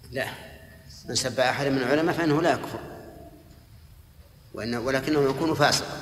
لا، من سب أحد من العلماء فإنه لا يكفر، ولكنه يكون فاسقا.